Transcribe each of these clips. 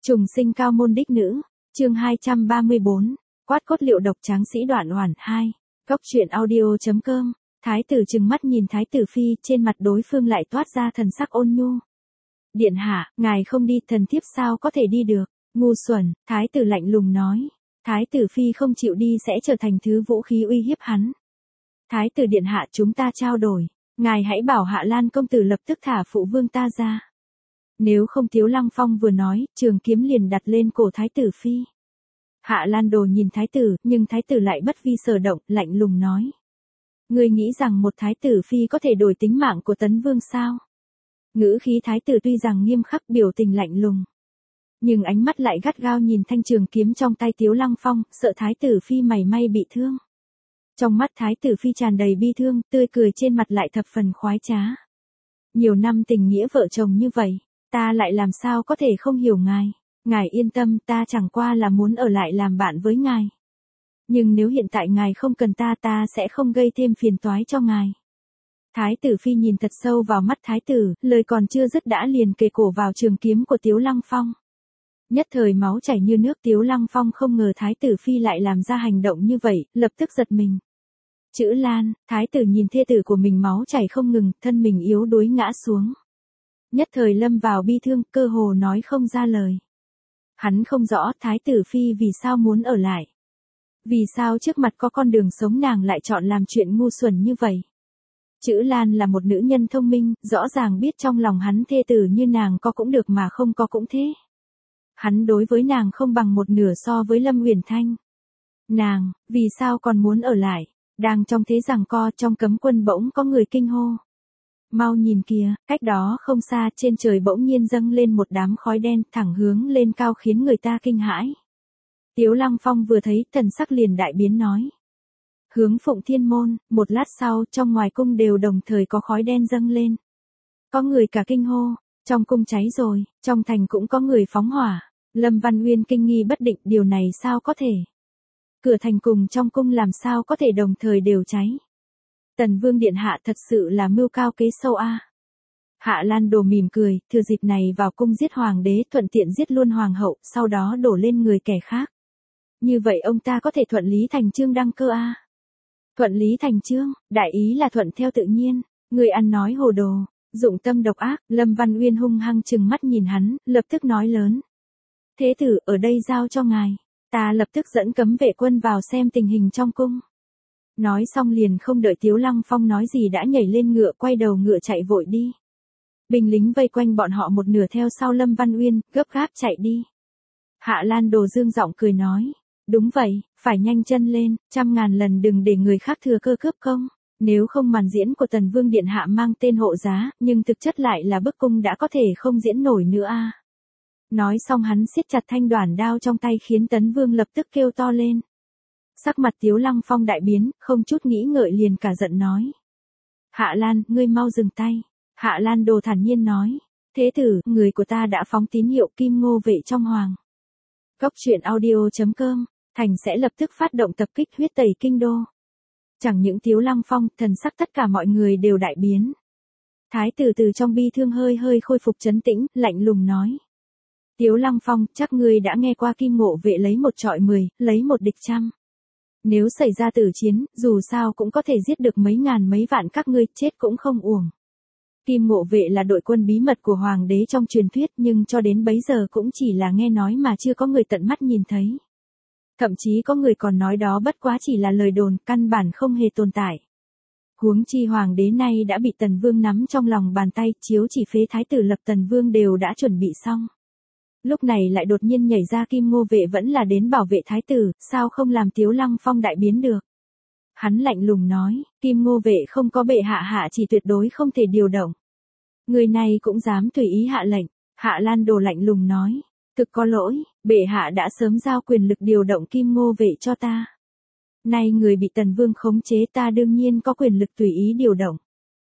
Trùng sinh cao môn đích nữ, chương 234, quát cốt liệu độc tráng sĩ đoạn hoàn 2, góc truyện audio.com, thái tử trừng mắt nhìn thái tử phi, trên mặt đối phương lại toát ra thần sắc ôn nhu. Điện hạ, ngài không đi, thần thiếp sao có thể đi được, ngu xuẩn, thái tử lạnh lùng nói. Thái tử phi không chịu đi sẽ trở thành thứ vũ khí uy hiếp hắn. Thái tử điện hạ, chúng ta trao đổi, ngài hãy bảo Hạ Lan công tử lập tức thả phụ vương ta ra. Nếu không, Tiếu Lăng Phong vừa nói, trường kiếm liền đặt lên cổ thái tử phi. Hạ Lan Đồ nhìn thái tử, nhưng thái tử lại bất vi sở động, lạnh lùng nói. Ngươi nghĩ rằng một thái tử phi có thể đổi tính mạng của tấn vương sao? Ngữ khí thái tử tuy rằng nghiêm khắc, biểu tình lạnh lùng, nhưng ánh mắt lại gắt gao nhìn thanh trường kiếm trong tay Tiếu Lăng Phong, sợ thái tử phi mảy may bị thương. Trong mắt thái tử phi tràn đầy bi thương, tươi cười trên mặt lại thập phần khoái trá. Nhiều năm tình nghĩa vợ chồng như vậy, ta lại làm sao có thể không hiểu ngài. Ngài yên tâm, ta chẳng qua là muốn ở lại làm bạn với ngài. Nhưng nếu hiện tại ngài không cần ta, ta sẽ không gây thêm phiền toái cho ngài. Thái tử phi nhìn thật sâu vào mắt thái tử, lời còn chưa dứt đã liền kề cổ vào trường kiếm của Tiếu Lăng Phong. Nhất thời máu chảy như nước. Tiếu Lăng Phong không ngờ thái tử phi lại làm ra hành động như vậy, lập tức giật mình. Chữ Lan, thái tử nhìn thê tử của mình máu chảy không ngừng, thân mình yếu đuối ngã xuống. Nhất thời lâm vào bi thương, cơ hồ nói không ra lời. Hắn không rõ thái tử phi vì sao muốn ở lại. Vì sao trước mặt có con đường sống nàng lại chọn làm chuyện ngu xuẩn như vậy. Chữ Lan là một nữ nhân thông minh, rõ ràng biết trong lòng hắn thê tử như nàng có cũng được mà không có cũng thế. Hắn đối với nàng không bằng một nửa so với Lâm Uyển Thanh. Nàng, vì sao còn muốn ở lại? Đang trong thế giằng co, trong cấm quân bỗng có người kinh hô. Mau nhìn kìa, cách đó không xa, trên trời bỗng nhiên dâng lên một đám khói đen, thẳng hướng lên cao khiến người ta kinh hãi. Tiếu Lăng Phong vừa thấy, thần sắc liền đại biến nói. Hướng Phụng Thiên môn. Một lát sau, trong ngoài cung đều đồng thời có khói đen dâng lên. Có người cả kinh hô, trong cung cháy rồi, trong thành cũng có người phóng hỏa. Lâm Văn Uyên kinh nghi bất định, điều này sao có thể? Cửa thành cùng trong cung làm sao có thể đồng thời đều cháy? Tần Vương điện hạ thật sự là mưu cao kế sâu a. Hạ Lan Đồ mỉm cười, thừa dịp này vào cung giết hoàng đế, thuận tiện giết luôn hoàng hậu, sau đó đổ lên người kẻ khác. Như vậy ông ta có thể thuận lý thành chương đăng cơ a. Thuận lý thành chương, đại ý là thuận theo tự nhiên. Người ăn nói hồ đồ, dụng tâm độc ác. Lâm Văn Uyên hung hăng trừng mắt nhìn hắn, lập tức nói lớn. Thế tử, ở đây giao cho ngài. Ta lập tức dẫn cấm vệ quân vào xem tình hình trong cung. Nói xong liền không đợi Tiếu Lăng Phong nói gì đã nhảy lên ngựa, quay đầu ngựa chạy vội đi. Binh lính vây quanh bọn họ một nửa theo sau Lâm Văn Uyên, gấp gáp chạy đi. Hạ Lan Đồ dương giọng cười nói. Đúng vậy, phải nhanh chân lên, 100.000 lần đừng để người khác thừa cơ cướp công. Nếu không màn diễn của Tần Vương điện hạ mang tên hộ giá, nhưng thực chất lại là bức cung đã có thể không diễn nổi nữa a. Nói xong hắn siết chặt thanh đoản đao trong tay khiến Tấn Vương lập tức kêu to lên. Sắc mặt Tiếu Lăng Phong đại biến, không chút nghĩ ngợi liền cả giận nói. Hạ Lan, ngươi mau dừng tay. Hạ Lan Đồ thản nhiên nói. Thế tử, người của ta đã phóng tín hiệu Kim Ngô vệ trong hoàng. Góc truyện audio.com, thành sẽ lập tức phát động tập kích huyết tẩy kinh đô. Chẳng những Tiếu Lăng Phong, thần sắc tất cả mọi người đều đại biến. Thái tử từ trong bi thương hơi khôi phục trấn tĩnh, lạnh lùng nói. Tiếu Lăng Phong, chắc ngươi đã nghe qua Kim Ngô vệ lấy một trọi 10, lấy một địch 100. Nếu xảy ra tử chiến, dù sao cũng có thể giết được mấy ngàn mấy vạn các ngươi, chết cũng không uổng. Kim Ngô vệ là đội quân bí mật của hoàng đế trong truyền thuyết, nhưng cho đến bấy giờ cũng chỉ là nghe nói mà chưa có người tận mắt nhìn thấy. Thậm chí có người còn nói đó bất quá chỉ là lời đồn, căn bản không hề tồn tại. Huống chi hoàng đế nay đã bị Tần Vương nắm trong lòng bàn tay, chiếu chỉ phế thái tử lập Tần Vương đều đã chuẩn bị xong. Lúc này lại đột nhiên nhảy ra Kim Ngô vệ vẫn là đến bảo vệ thái tử, sao không làm Tiếu Lăng Phong đại biến được. Hắn lạnh lùng nói, Kim Ngô vệ không có bệ hạ chỉ tuyệt đối không thể điều động. Người này cũng dám tùy ý hạ lệnh. Hạ Lan Đồ lạnh lùng nói, thực có lỗi, bệ hạ đã sớm giao quyền lực điều động Kim Ngô vệ cho ta. Nay người bị Tần Vương khống chế, ta đương nhiên có quyền lực tùy ý điều động.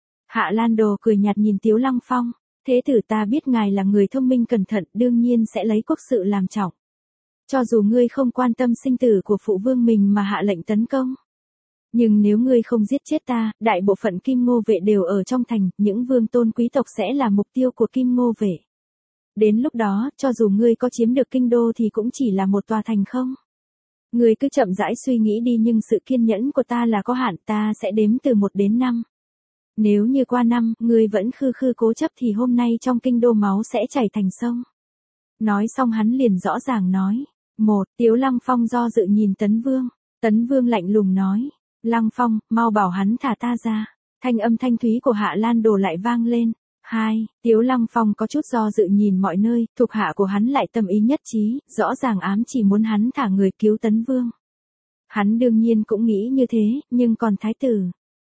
Hạ Lan Đồ cười nhạt nhìn Tiếu Lăng Phong. Thế tử, ta biết ngài là người thông minh cẩn thận, đương nhiên sẽ lấy quốc sự làm trọng. Cho dù ngươi không quan tâm sinh tử của phụ vương mình mà hạ lệnh tấn công. Nhưng nếu ngươi không giết chết ta, đại bộ phận Kim Ngô vệ đều ở trong thành, những vương tôn quý tộc sẽ là mục tiêu của Kim Ngô vệ. Đến lúc đó, cho dù ngươi có chiếm được kinh đô thì cũng chỉ là một tòa thành không. Ngươi cứ chậm rãi suy nghĩ đi, nhưng sự kiên nhẫn của ta là có hạn, ta sẽ đếm từ 1 đến 5. Nếu như qua 5, ngươi vẫn khư khư cố chấp thì hôm nay trong kinh đô máu sẽ chảy thành sông. Nói xong hắn liền rõ ràng nói. 1. Tiếu Lăng Phong do dự nhìn Tấn Vương. Tấn Vương lạnh lùng nói. Lăng Phong, mau bảo hắn thả ta ra. Thanh âm thanh thúy của Hạ Lan Đồ lại vang lên. 2. Tiếu Lăng Phong có chút do dự nhìn mọi nơi, thuộc hạ của hắn lại tâm ý nhất trí, rõ ràng ám chỉ muốn hắn thả người cứu Tấn Vương. Hắn đương nhiên cũng nghĩ như thế, nhưng còn thái tử.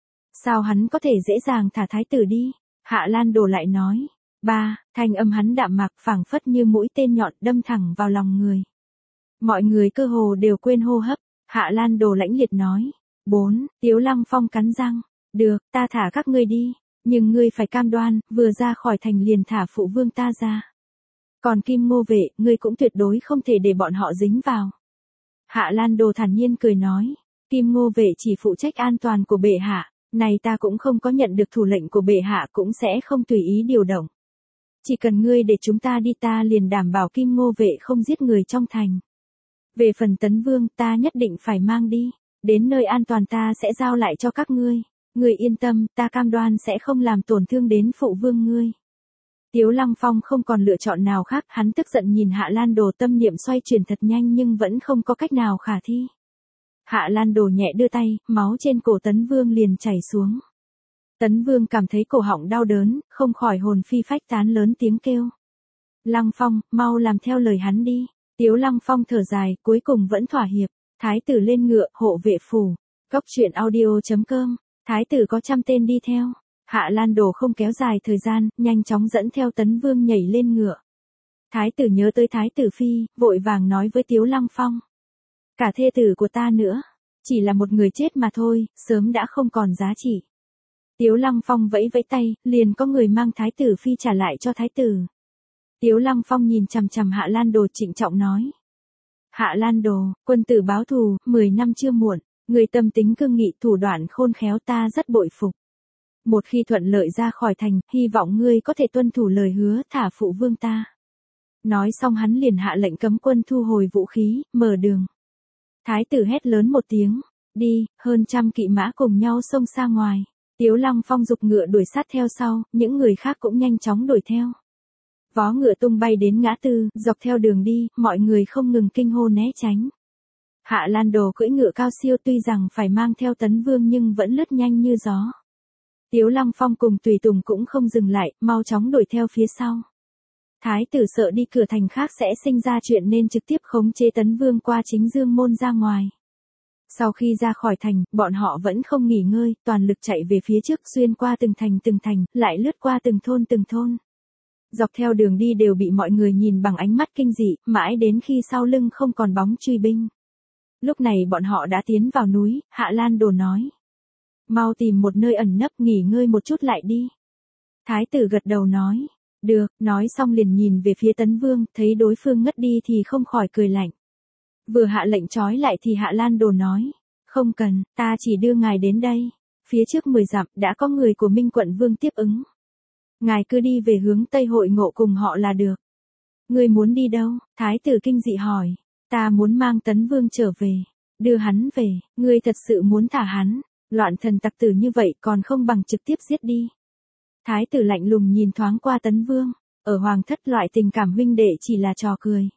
Sao hắn có thể dễ dàng thả thái tử đi? Hạ Lan Đồ lại nói. 3. Thanh âm hắn đạm mạc phảng phất như mũi tên nhọn đâm thẳng vào lòng người. Mọi người cơ hồ đều quên hô hấp. Hạ Lan Đồ lãnh liệt nói. 4. Tiếu Lăng Phong cắn răng. Được, ta thả các ngươi đi. Nhưng ngươi phải cam đoan, vừa ra khỏi thành liền thả phụ vương ta ra. Còn Kim Ngô Vệ, ngươi cũng tuyệt đối không thể để bọn họ dính vào. Hạ Lan Đồ thản nhiên cười nói. Kim Ngô Vệ chỉ phụ trách an toàn của bệ hạ. Này ta cũng không có nhận được thủ lệnh của bệ hạ, cũng sẽ không tùy ý điều động. Chỉ cần ngươi để chúng ta đi, ta liền đảm bảo Kim Ngô Vệ không giết người trong thành. Về phần Tấn Vương, ta nhất định phải mang đi. Đến nơi an toàn ta sẽ giao lại cho các ngươi. Ngươi yên tâm, ta cam đoan sẽ không làm tổn thương đến phụ vương ngươi. Tiếu Lăng Phong không còn lựa chọn nào khác, hắn tức giận nhìn Hạ Lan Đồ, tâm niệm xoay chuyển thật nhanh nhưng vẫn không có cách nào khả thi. Hạ Lan Đồ nhẹ đưa tay, máu trên cổ Tấn Vương liền chảy xuống. Tấn Vương cảm thấy cổ họng đau đớn, không khỏi hồn phi phách tán lớn tiếng kêu. Lăng Phong, mau làm theo lời hắn đi. Tiếu Lăng Phong thở dài, cuối cùng vẫn thỏa hiệp. Thái tử lên ngựa, hộ vệ phủ. Góc truyện audio.com. Thái tử có 100 tên đi theo. Hạ Lan Đồ không kéo dài thời gian, nhanh chóng dẫn theo Tấn Vương nhảy lên ngựa. Thái tử nhớ tới Thái tử Phi, vội vàng nói với Tiếu Lăng Phong. Cả thê tử của ta nữa, chỉ là một người chết mà thôi, sớm đã không còn giá trị. Tiếu Lăng Phong vẫy vẫy tay, liền có người mang Thái tử Phi trả lại cho Thái tử. Tiếu Lăng Phong nhìn chằm chằm Hạ Lan Đồ trịnh trọng nói. Hạ Lan Đồ, quân tử báo thù, 10 năm chưa muộn, người tâm tính cương nghị, thủ đoạn khôn khéo, ta rất bội phục. Một khi thuận lợi ra khỏi thành, hy vọng ngươi có thể tuân thủ lời hứa thả phụ vương ta. Nói xong hắn liền hạ lệnh cấm quân thu hồi vũ khí, mở đường. Thái tử hét lớn một tiếng, đi, hơn 100 kỵ mã cùng nhau xông ra ngoài. Tiếu Lăng Phong giục ngựa đuổi sát theo sau, những người khác cũng nhanh chóng đuổi theo. Vó ngựa tung bay đến ngã tư, dọc theo đường đi, mọi người không ngừng kinh hô né tránh. Hạ Lan Đồ cưỡi ngựa cao siêu, tuy rằng phải mang theo Tấn Vương nhưng vẫn lướt nhanh như gió. Tiếu Lăng Phong cùng tùy tùng cũng không dừng lại, mau chóng đuổi theo phía sau. Thái tử sợ đi cửa thành khác sẽ sinh ra chuyện nên trực tiếp khống chế Tấn Vương qua chính dương môn ra ngoài. Sau khi ra khỏi thành, bọn họ vẫn không nghỉ ngơi, toàn lực chạy về phía trước, xuyên qua từng thành, lại lướt qua từng thôn. Dọc theo đường đi đều bị mọi người nhìn bằng ánh mắt kinh dị, mãi đến khi sau lưng không còn bóng truy binh. Lúc này bọn họ đã tiến vào núi, Hạ Lan Đồ nói. Mau tìm một nơi ẩn nấp nghỉ ngơi một chút lại đi. Thái tử gật đầu nói. Được, nói xong liền nhìn về phía Tấn Vương, thấy đối phương ngất đi thì không khỏi cười lạnh. Vừa hạ lệnh trói lại thì Hạ Lan Đồ nói. Không cần, ta chỉ đưa ngài đến đây. Phía trước 10 dặm đã có người của Minh Quận Vương tiếp ứng. Ngài cứ đi về hướng Tây hội ngộ cùng họ là được. Ngươi muốn đi đâu? Thái tử kinh dị hỏi. Ta muốn mang Tấn Vương trở về. Đưa hắn về, ngươi thật sự muốn thả hắn. Loạn thần tặc tử như vậy còn không bằng trực tiếp giết đi. Thái tử lạnh lùng nhìn thoáng qua Tấn Vương. Ở hoàng thất loại tình cảm huynh đệ chỉ là trò cười.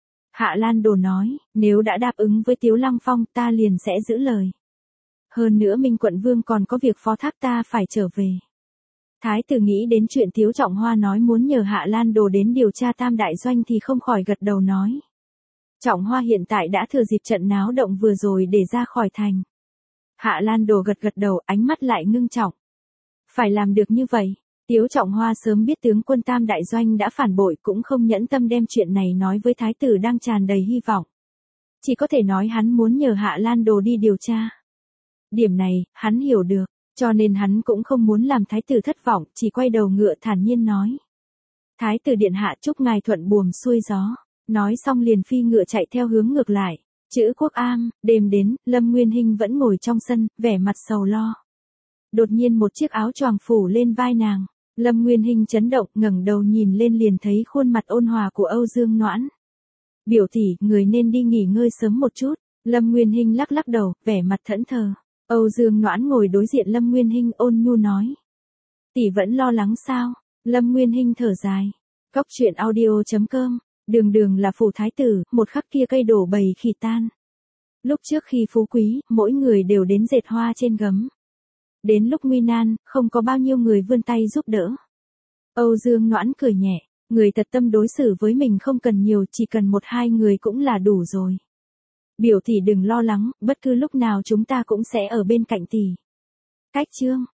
Hạ Lan Đồ nói, nếu đã đáp ứng với Tiếu Lăng Phong ta liền sẽ giữ lời. Hơn nữa Minh Quận Vương còn có việc phó thác ta phải trở về. Thái tử nghĩ đến chuyện Tiếu Trọng Hoa nói muốn nhờ Hạ Lan Đồ đến điều tra Tam Đại Doanh thì không khỏi gật đầu nói. Trọng Hoa hiện tại đã thừa dịp trận náo động vừa rồi để ra khỏi thành. Hạ Lan Đồ gật đầu, ánh mắt lại ngưng trọng. Phải làm được như vậy. Tiếu Trọng Hoa sớm biết tướng quân Tam Đại Doanh đã phản bội, cũng không nhẫn tâm đem chuyện này nói với thái tử đang tràn đầy hy vọng. Chỉ có thể nói hắn muốn nhờ Hạ Lan Đồ đi điều tra. Điểm này, hắn hiểu được, cho nên hắn cũng không muốn làm thái tử thất vọng, chỉ quay đầu ngựa thản nhiên nói. Thái tử điện hạ chúc ngài thuận buồm xuôi gió. Nói xong liền phi ngựa chạy theo hướng ngược lại. Chữ Quốc Am, đêm đến, Lâm Nguyên Hinh vẫn ngồi trong sân, vẻ mặt sầu lo. Đột nhiên một chiếc áo choàng phủ lên vai nàng. Lâm Nguyên Hinh chấn động, ngẩng đầu nhìn lên liền thấy khuôn mặt ôn hòa của Âu Dương Noãn. Biểu tỷ, người nên đi nghỉ ngơi sớm một chút. Lâm Nguyên Hinh lắc lắc đầu, vẻ mặt thẫn thờ. Âu Dương Noãn ngồi đối diện Lâm Nguyên Hinh ôn nhu nói. Tỷ vẫn lo lắng sao? Lâm Nguyên Hinh thở dài. Cóc truyện audio.com, đường đường là phủ thái tử, một khắc kia cây đổ bầy khỉ tan. Lúc trước khi phú quý, mỗi người đều đến dệt hoa trên gấm. Đến lúc nguy nan, không có bao nhiêu người vươn tay giúp đỡ. Âu Dương Noãn cười nhẹ, người thật tâm đối xử với mình không cần nhiều, chỉ cần một hai người cũng là đủ rồi. Biểu tỷ đừng lo lắng, bất cứ lúc nào chúng ta cũng sẽ ở bên cạnh tỷ. Cách chương